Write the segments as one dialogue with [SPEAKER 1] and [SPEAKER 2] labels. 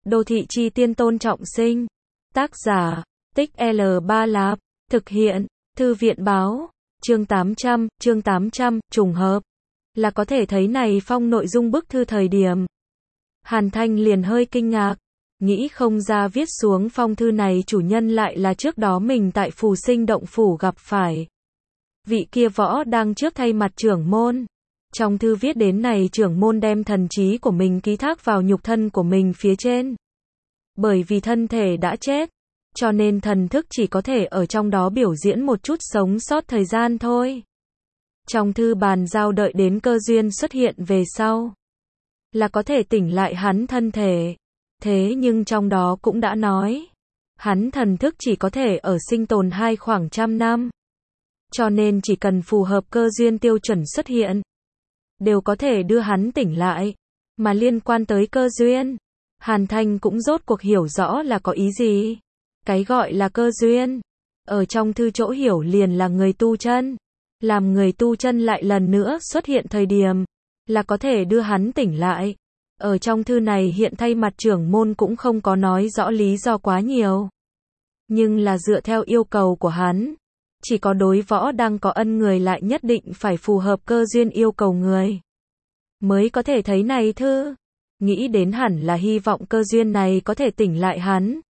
[SPEAKER 1] Đô thị chi tiên Tôn Trọng Sinh. Tác giả, Tích L3 Lạp. Thực hiện, Thư viện báo. Chương 800, trùng hợp. Là có thể thấy này phong nội dung bức thư thời điểm. Hàn Thanh liền hơi kinh ngạc. Nghĩ không ra viết xuống phong thư này chủ nhân lại là trước đó mình tại Phù Sinh Động Phủ gặp phải. Vị kia võ đang trước thay mặt trưởng môn. Trong thư viết đến này trưởng môn đem thần trí của mình ký thác vào nhục thân của mình phía trên. Bởi vì thân thể đã chết, cho nên thần thức chỉ có thể ở trong đó biểu diễn một chút sống sót thời gian thôi. Trong thư bàn giao đợi đến cơ duyên xuất hiện về sau, là có thể tỉnh lại hắn thân thể. Thế nhưng trong đó cũng đã nói, hắn thần thức chỉ có thể ở sinh tồn khoảng trăm năm. Cho nên chỉ cần phù hợp cơ duyên tiêu chuẩn xuất hiện, đều có thể đưa hắn tỉnh lại. Mà liên quan tới cơ duyên, Hàn Thanh cũng rốt cuộc hiểu rõ là có ý gì. Cái gọi là cơ duyên, ở trong thư chỗ hiểu liền là người tu chân. Làm người tu chân lại lần nữa xuất hiện thời điểm, là có thể đưa hắn tỉnh lại. Ở trong thư này hiện thay mặt trưởng môn cũng không có nói rõ lý do quá nhiều. Nhưng là dựa theo yêu cầu của hắn, chỉ có đối võ đang có ân người lại nhất định phải phù hợp cơ duyên yêu cầu người, mới có thể thấy này thư. Nghĩ đến hẳn là hy vọng cơ duyên này có thể tỉnh lại hắn.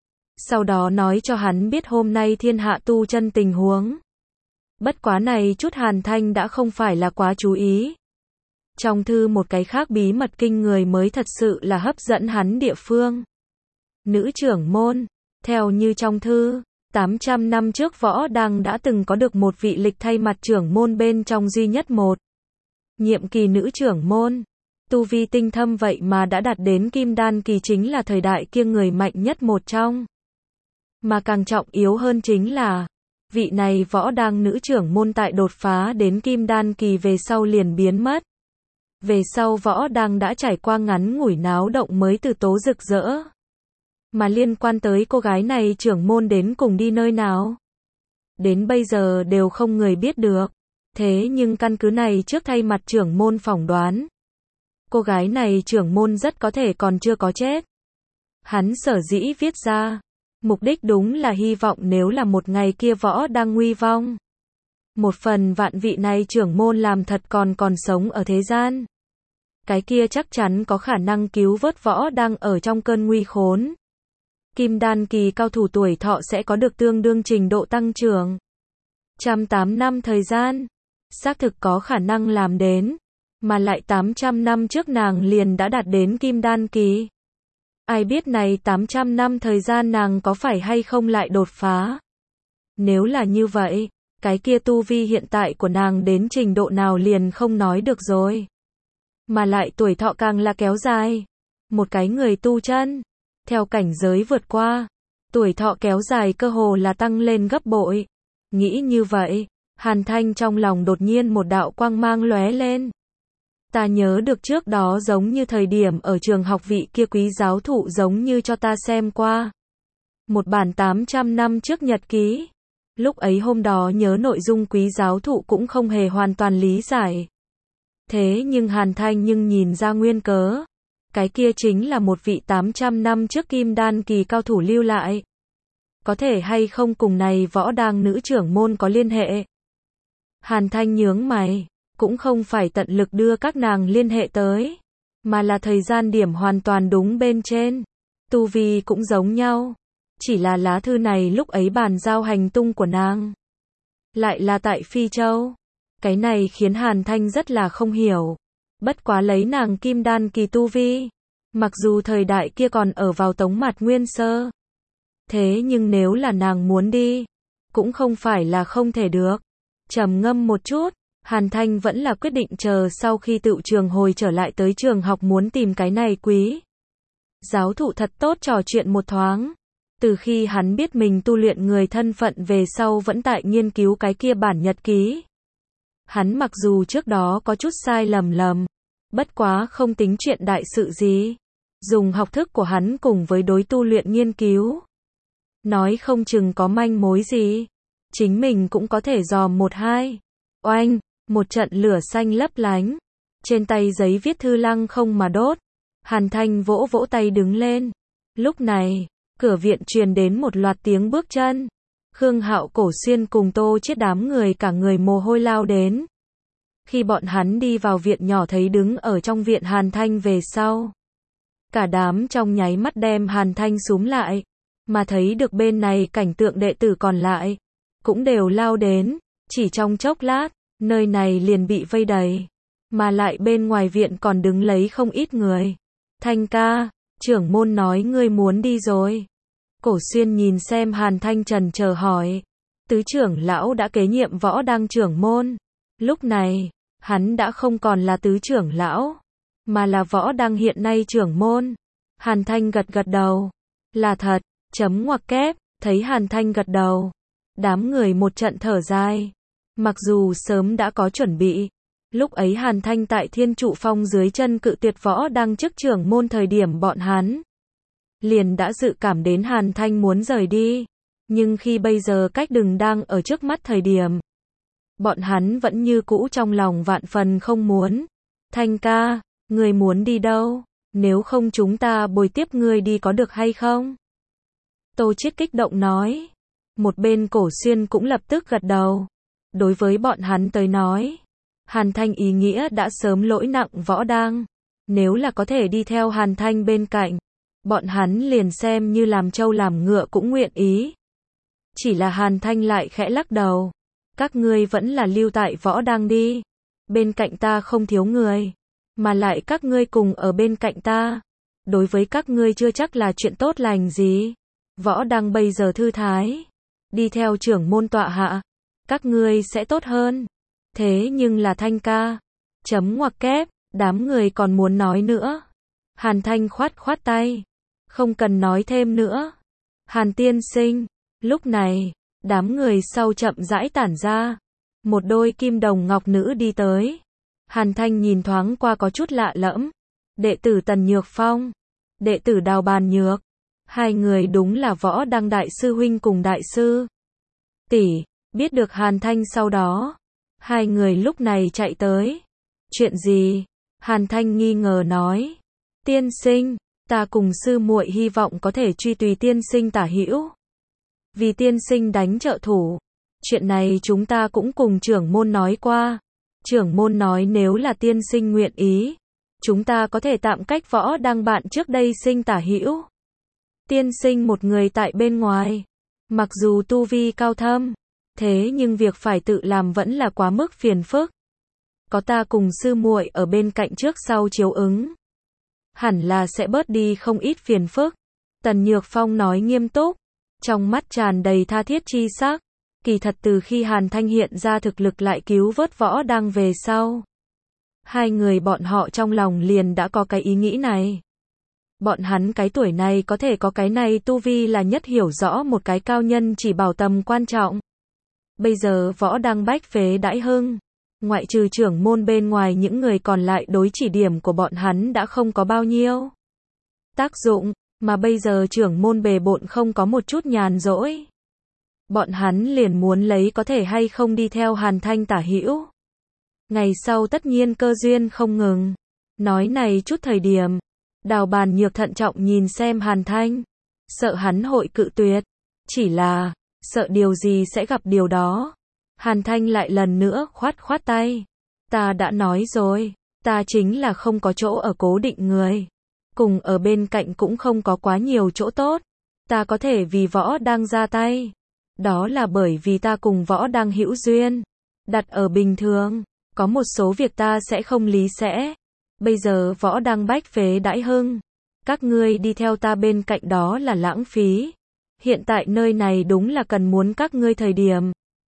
[SPEAKER 1] Sau đó nói cho hắn biết hôm nay thiên hạ tu chân tình huống. Bất quá này chút Hàn Thanh đã không phải là quá chú ý. Trong thư một cái khác bí mật kinh người mới thật sự là hấp dẫn hắn địa phương. Nữ trưởng môn, theo như trong thư, 800 năm trước võ đang đã từng có được một vị lịch thay mặt trưởng môn bên trong duy nhất một. Nhiệm kỳ nữ trưởng môn, tu vi tinh thâm vậy mà đã đạt đến kim đan kỳ, chính là thời đại kia người mạnh nhất một trong. Mà càng trọng yếu hơn chính là, vị này võ đang nữ trưởng môn tại đột phá đến kim đan kỳ về sau liền biến mất. Về sau võ đang đã trải qua ngắn ngủi náo động mới từ tố rực rỡ. Mà liên quan tới cô gái này trưởng môn đến cùng đi nơi nào, đến bây giờ đều không người biết được. Thế nhưng căn cứ này trước thay mặt trưởng môn phỏng đoán, cô gái này trưởng môn rất có thể còn chưa có chết. Hắn sở dĩ viết ra, mục đích đúng là hy vọng nếu là một ngày kia võ đang nguy vong, một phần vạn vị này trưởng môn làm thật còn sống ở thế gian, cái kia chắc chắn có khả năng cứu vớt võ đang ở trong cơn nguy khốn. Kim đan kỳ cao thủ tuổi thọ sẽ có được tương đương trình độ tăng trưởng. 108 năm thời gian, xác thực có khả năng làm đến, mà lại 800 năm trước nàng liền đã đạt đến kim đan kỳ. Ai biết này 800 năm thời gian nàng có phải hay không lại đột phá. Nếu là như vậy, cái kia tu vi hiện tại của nàng đến trình độ nào liền không nói được rồi. Mà lại tuổi thọ càng là kéo dài. Một cái người tu chân, theo cảnh giới vượt qua, tuổi thọ kéo dài cơ hồ là tăng lên gấp bội. Nghĩ như vậy, Hàn Thanh trong lòng đột nhiên một đạo quang mang lóe lên. Ta nhớ được trước đó giống như thời điểm ở trường học vị kia quý giáo thụ giống như cho ta xem qua một bản 800 năm trước nhật ký. Lúc ấy hôm đó nhớ nội dung quý giáo thụ cũng không hề hoàn toàn lý giải. Thế nhưng Hàn Thanh nhưng nhìn ra nguyên cớ. Cái kia chính là một vị 800 năm trước kim đan kỳ cao thủ lưu lại. Có thể hay không cùng này võ đang nữ trưởng môn có liên hệ? Hàn Thanh nhướng mày, cũng không phải tận lực đưa các nàng liên hệ tới, mà là thời gian điểm hoàn toàn đúng bên trên. Tu vi cũng giống nhau, chỉ là lá thư này lúc ấy bàn giao hành tung của nàng lại là tại Phi Châu. Cái này khiến Hàn Thanh rất là không hiểu. Bất quá lấy nàng kim đan kỳ tu vi, mặc dù thời đại kia còn ở vào Tống Mạt Nguyên sơ, thế nhưng nếu là nàng muốn đi, cũng không phải là không thể được. Trầm ngâm một chút, Hàn Thanh vẫn là quyết định chờ sau khi tựu trường hồi trở lại tới trường học muốn tìm cái này quý giáo thụ thật tốt trò chuyện một thoáng. Từ khi hắn biết mình tu luyện người thân phận về sau vẫn tại nghiên cứu cái kia bản nhật ký. Hắn mặc dù trước đó có chút sai lầm, bất quá không tính chuyện đại sự gì. Dùng học thức của hắn cùng với đối tu luyện nghiên cứu, nói không chừng có manh mối gì, chính mình cũng có thể dòm một hai. Oanh, một trận lửa xanh lấp lánh, trên tay giấy viết thư lăng không mà đốt. Hàn Thanh vỗ vỗ tay đứng lên, Lúc này, cửa viện truyền đến một loạt tiếng bước chân. Khương Hạo, Cổ Xuyên cùng Tô Chiết đám người cả người mồ hôi lao đến. Khi bọn hắn đi vào viện nhỏ thấy đứng ở trong viện Hàn Thanh về sau. Cả đám trong nháy mắt đem Hàn Thanh xúm lại. Mà thấy được bên này cảnh tượng đệ tử còn lại. Cũng đều lao đến. Chỉ trong chốc lát, nơi này liền bị vây đầy. Mà lại bên ngoài viện còn đứng lấy không ít người. Thanh ca, trưởng môn nói ngươi muốn đi rồi. Cổ Xuyên nhìn xem Hàn Thanh trần chờ hỏi. Tứ trưởng lão đã kế nhiệm Võ Đăng trưởng môn. Lúc này, hắn đã không còn là tứ trưởng lão, mà là Võ Đăng hiện nay trưởng môn. Hàn Thanh gật gật đầu. Là thật, chấm ngoặc kép, thấy Hàn Thanh gật đầu. Đám người một trận thở dài. Mặc dù sớm đã có chuẩn bị. Lúc ấy Hàn Thanh tại Thiên Trụ Phong dưới chân cự tuyệt Võ Đăng chức trưởng môn thời điểm bọn hắn liền đã dự cảm đến Hàn Thanh muốn rời đi. Nhưng khi bây giờ cách đừng đang ở trước mắt thời điểm, bọn hắn vẫn như cũ trong lòng vạn phần không muốn. Thanh ca, ngươi muốn đi đâu? Nếu không chúng ta bồi tiếp ngươi đi có được hay không? Tô Chiết kích động nói. Một bên Cổ Xuyên cũng lập tức gật đầu. Đối với bọn hắn tới nói, Hàn Thanh ý nghĩa đã sớm lỗi nặng Võ Đăng. Nếu là có thể đi theo Hàn Thanh bên cạnh, bọn hắn liền xem như làm trâu làm ngựa cũng nguyện ý. Chỉ là Hàn Thanh lại khẽ lắc đầu. Các ngươi vẫn là lưu tại Võ Đăng đi. Bên cạnh ta không thiếu người. Mà lại các ngươi cùng ở bên cạnh ta. Đối với các ngươi chưa chắc là chuyện tốt lành gì. Võ Đăng bây giờ thư thái. Đi theo trưởng môn tọa hạ. Các ngươi sẽ tốt hơn. Thế nhưng là Thanh ca. Chấm ngoặc kép, đám người còn muốn nói nữa. Hàn Thanh khoát khoát tay. Không cần nói thêm nữa. Hàn tiên sinh. Lúc này, đám người sau chậm rãi tản ra. Một đôi kim đồng ngọc nữ đi tới. Hàn Thanh nhìn thoáng qua có chút lạ lẫm. Đệ tử Tần Nhược Phong. Đệ tử Đào Bàn Nhược. Hai người đúng là Võ Đăng đại sư huynh cùng đại sư tỷ. Biết được Hàn Thanh sau đó, hai người lúc này chạy tới. Chuyện gì? Hàn Thanh nghi ngờ nói. Tiên sinh, ta cùng sư muội hy vọng có thể truy tùy tiên sinh tả hữu. Vì tiên sinh đánh trợ thủ. Chuyện này chúng ta cũng cùng trưởng môn nói qua. Trưởng môn nói nếu là tiên sinh nguyện ý, chúng ta có thể tạm cách Võ Đăng bạn trước đây sinh tả hữu. Tiên sinh một người tại bên ngoài, mặc dù tu vi cao thâm, thế nhưng việc phải tự làm vẫn là quá mức phiền phức. Có ta cùng sư muội ở bên cạnh trước sau chiếu ứng, hẳn là sẽ bớt đi không ít phiền phức. Tần Nhược Phong nói nghiêm túc, trong mắt tràn đầy tha thiết chi sắc. Kỳ thật từ khi Hàn Thanh hiện ra thực lực lại cứu vớt Võ Đăng về sau, hai người bọn họ trong lòng liền đã có cái ý nghĩ này. Bọn hắn cái tuổi này có thể có cái này tu vi là nhất hiểu rõ một cái cao nhân chỉ bảo tầm quan trọng. Bây giờ Võ Đăng bách phế đãi hưng, ngoại trừ trưởng môn bên ngoài những người còn lại đối chỉ điểm của bọn hắn đã không có bao nhiêu tác dụng, mà bây giờ trưởng môn bề bộn không có một chút nhàn rỗi. Bọn hắn liền muốn lấy có thể hay không đi theo Hàn Thanh tả hữu. Ngày sau tất nhiên cơ duyên không ngừng. Nói này chút thời điểm, Đào Bàn Nhược thận trọng nhìn xem Hàn Thanh, sợ hắn hội cự tuyệt, chỉ là sợ điều gì sẽ gặp điều đó. Hàn Thanh lại lần nữa khoát khoát tay. Ta đã nói rồi, ta chính là không có chỗ ở cố định người, cùng ở bên cạnh cũng không có quá nhiều chỗ tốt. Ta có thể vì Võ Đăng ra tay, đó là bởi vì ta cùng Võ Đăng hữu duyên. Đặt ở bình thường, có một số việc ta sẽ không lý sẽ. Bây giờ Võ Đăng bách phế đãi hưng, các ngươi đi theo ta bên cạnh đó là lãng phí. Hiện tại nơi này đúng là cần muốn các ngươi thời điểm.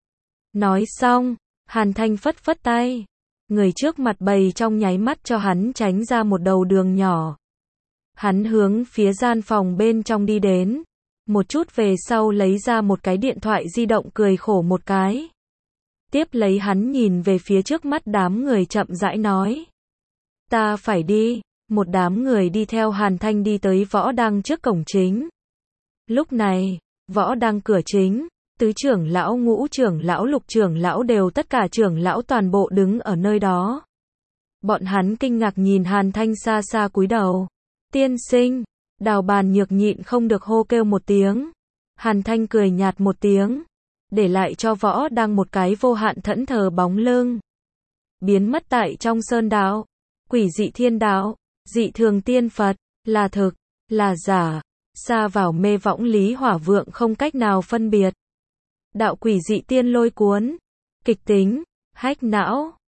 [SPEAKER 1] Nói xong, Hàn Thanh phất phất tay. Người trước mặt bầy trong nháy mắt cho hắn tránh ra một đầu đường nhỏ. Hắn hướng phía gian phòng bên trong đi đến. Một chút về sau lấy ra một cái điện thoại di động cười khổ một cái. Tiếp lấy hắn nhìn về phía trước mắt đám người chậm rãi nói. Ta phải đi. Một đám người đi theo Hàn Thanh đi tới Võ Đăng trước cổng chính. Lúc này, Võ Đăng cửa chính, tứ trưởng lão, ngũ trưởng lão, lục trưởng lão đều tất cả trưởng lão toàn bộ đứng ở nơi đó. Bọn hắn kinh ngạc nhìn Hàn Thanh xa xa cúi đầu. Tiên sinh, Đào Bàn Nhược nhịn không được hô kêu một tiếng. Hàn Thanh cười nhạt một tiếng, để lại cho Võ Đăng một cái vô hạn thẫn thờ bóng lưng. Biến mất tại trong sơn đạo, quỷ dị thiên đạo, dị thường tiên Phật, là thực, là giả, xa vào mê võng Lý Hỏa Vượng không cách nào phân biệt. Đạo quỷ dị tiên lôi cuốn, kịch tính, hách não.